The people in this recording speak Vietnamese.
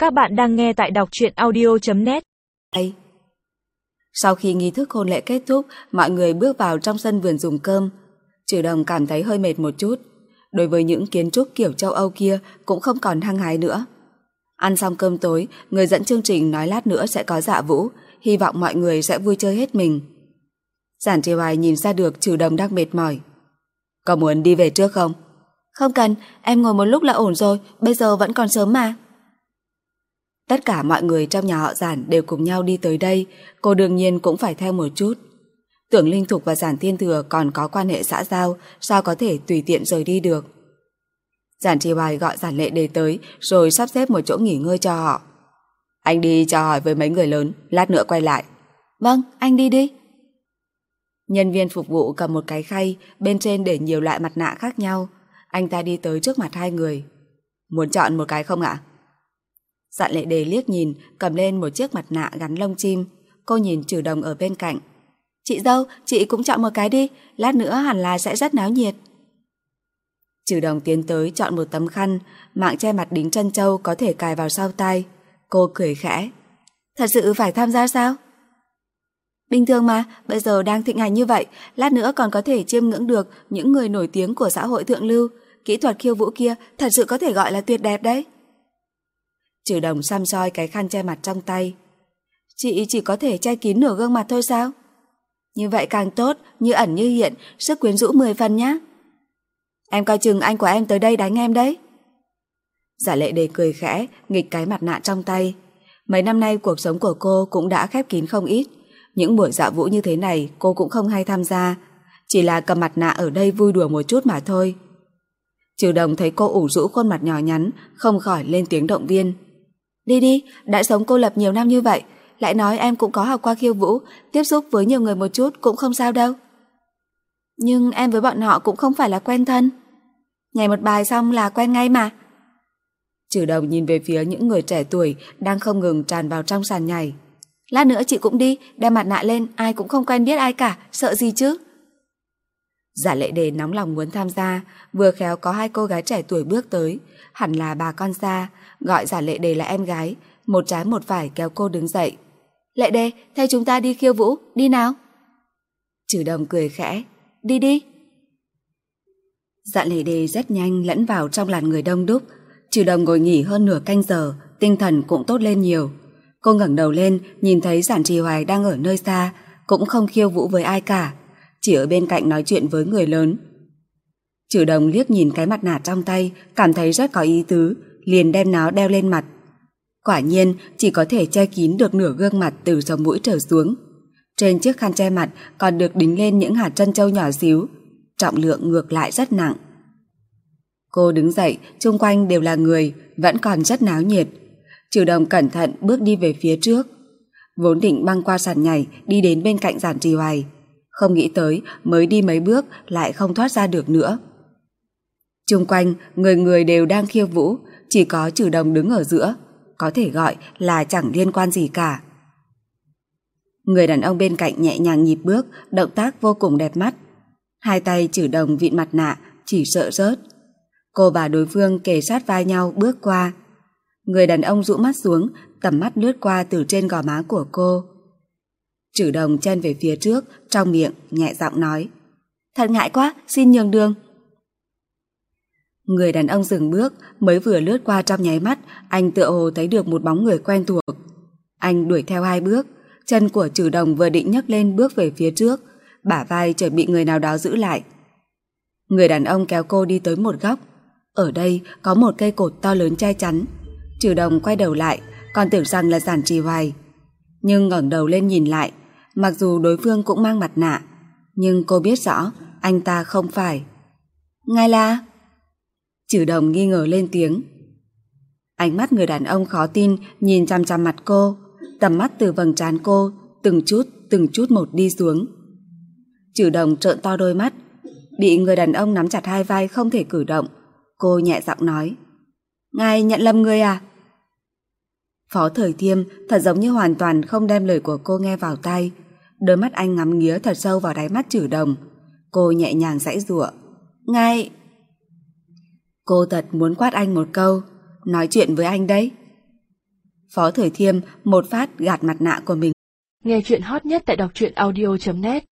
Các bạn đang nghe tại đọc truyện audio.net. Sau khi nghi thức hôn lễ kết thúc, mọi người bước vào trong sân vườn dùng cơm. Trừ Đồng cảm thấy hơi mệt một chút. Đối với những kiến trúc kiểu châu Âu kia cũng không còn hăng hái nữa. Ăn xong cơm tối, người dẫn chương trình nói lát nữa sẽ có dạ vũ, hy vọng mọi người sẽ vui chơi hết mình. Giản Trì Hoài nhìn ra được Trừ Đồng đang mệt mỏi. Có muốn đi về trước không? Không cần, em ngồi một lúc là ổn rồi, bây giờ vẫn còn sớm mà. Tất cả mọi người trong nhà họ Giản đều cùng nhau đi tới đây, cô đương nhiên cũng phải theo một chút. Tưởng Linh Thục và Giản Thiên Thừa còn có quan hệ xã giao, sao có thể tùy tiện rời đi được. Giản Trì Hoài gọi Giản Lệ Đề tới rồi sắp xếp một chỗ nghỉ ngơi cho họ. Anh đi chào hỏi với mấy người lớn, lát nữa quay lại. Vâng, anh đi đi. Nhân viên phục vụ cầm một cái khay, bên trên để nhiều loại mặt nạ khác nhau. Anh ta đi tới trước mặt hai người. Muốn chọn một cái không ạ? Giản Lệ Đề liếc nhìn, cầm lên một chiếc mặt nạ gắn lông chim. Cô nhìn Trừ Đồng ở bên cạnh. Chị dâu, chị cũng chọn một cái đi, lát nữa hẳn là sẽ rất náo nhiệt. Trừ Đồng tiến tới chọn một tấm khăn, mạng che mặt đính trân châu có thể cài vào sau tai. Cô cười khẽ. Thật sự phải tham gia sao? Bình thường mà, bây giờ đang thịnh hành như vậy, lát nữa còn có thể chiêm ngưỡng được những người nổi tiếng của xã hội thượng lưu. Kỹ thuật khiêu vũ kia thật sự có thể gọi là tuyệt đẹp đấy. Trừ Đồng xăm soi cái khăn che mặt trong tay. Chị chỉ có thể che kín nửa gương mặt thôi sao? Như vậy càng tốt, như ẩn như hiện, sức quyến rũ 10 phần nhá. Em coi chừng anh của em tới đây đánh em đấy. Giả Lệ Đề cười khẽ, nghịch cái mặt nạ trong tay. Mấy năm nay cuộc sống của cô cũng đã khép kín không ít. Những buổi dạ vũ như thế này cô cũng không hay tham gia, chỉ là cầm mặt nạ ở đây vui đùa một chút mà thôi. Trừ Đồng thấy cô ủ rũ khuôn mặt nhỏ nhắn, không khỏi lên tiếng động viên. Đi đi, đã sống cô lập nhiều năm như vậy, lại nói em cũng có học qua khiêu vũ, tiếp xúc với nhiều người một chút cũng không sao đâu. Nhưng em với bọn họ cũng không phải là quen thân. Nhảy một bài xong là quen ngay mà. Trừ Đồng nhìn về phía những người trẻ tuổi đang không ngừng tràn vào trong sàn nhảy. Lát nữa chị cũng đi, đem mặt nạ lên, ai cũng không quen biết ai cả, sợ gì chứ. Giả Lệ Đề nóng lòng muốn tham gia, vừa khéo có hai cô gái trẻ tuổi bước tới, hẳn là bà con xa, gọi Giả Lệ Đề là em gái, một trái một phải kéo cô đứng dậy. Lệ Đề, theo chúng ta đi khiêu vũ, đi nào. Trừ Đồng cười khẽ, đi đi. Giả Lệ Đề rất nhanh lẫn vào trong làn người đông đúc. Trừ Đồng ngồi nghỉ hơn nửa canh giờ, tinh thần cũng tốt lên nhiều. Cô ngẩng đầu lên, nhìn thấy Giản Trì Hoài đang ở nơi xa, cũng không khiêu vũ với ai cả, chỉ ở bên cạnh nói chuyện với người lớn. Trừ Đồng liếc nhìn cái mặt nạ trong tay, cảm thấy rất có ý tứ, liền đem nó đeo lên mặt. Quả nhiên, chỉ có thể che kín được nửa gương mặt từ sống mũi trở xuống. Trên chiếc khăn che mặt còn được đính lên những hạt trân châu nhỏ xíu, trọng lượng ngược lại rất nặng. Cô đứng dậy, xung quanh đều là người, vẫn còn rất náo nhiệt. Trừ Đồng cẩn thận bước đi về phía trước. Vốn định băng qua sàn nhảy đi đến bên cạnh Giản Trì Hoài, không nghĩ tới mới đi mấy bước lại không thoát ra được nữa. Xung quanh người người đều đang khiêu vũ, chỉ có Trừ Đồng đứng ở giữa, có thể gọi là chẳng liên quan gì cả. Người đàn ông bên cạnh nhẹ nhàng nhịp bước, động tác vô cùng đẹp mắt. Hai tay Trừ Đồng vịn mặt nạ, chỉ sợ rớt. Cô và đối phương kề sát vai nhau bước qua. Người đàn ông rũ mắt xuống, tầm mắt lướt qua từ trên gò má của cô. Trừ Đồng chân về phía trước, trong miệng nhẹ giọng nói, thật ngại quá, xin nhường đường. Người đàn ông dừng bước, mới vừa lướt qua trong nháy mắt, anh tựa hồ thấy được một bóng người quen thuộc. Anh đuổi theo hai bước, chân của Trừ Đồng vừa định nhấc lên bước về phía trước, bả vai chợt bị người nào đó giữ lại. Người đàn ông kéo cô đi tới một góc. Ở đây có một cây cột to lớn che chắn. Trừ Đồng quay đầu lại, còn tưởng rằng là Giản Trì Hoài. Nhưng ngẩng đầu lên nhìn lại, mặc dù đối phương cũng mang mặt nạ, nhưng cô biết rõ anh ta không phải. Ngài là... Trừ Đồng nghi ngờ lên tiếng. Ánh mắt người đàn ông khó tin nhìn chằm chằm mặt cô, tầm mắt từ vầng trán cô từng chút một đi xuống. Trừ Đồng trợn to đôi mắt, bị người đàn ông nắm chặt hai vai không thể cử động. Cô nhẹ giọng nói, ngài nhận lầm người à? Phó Thời Thiêm thật giống như hoàn toàn không đem lời của cô nghe vào tai. Đôi mắt anh ngắm nghía thật sâu vào đáy mắt Trừ Đồng. Cô nhẹ nhàng giãy giụa, ngài... Cô thật muốn quát anh một câu, nói chuyện với anh đấy. Phó Thời Thiêm một phát gạt mặt nạ của mình. Nghe chuyện hot nhất tại đọc truyện audio.net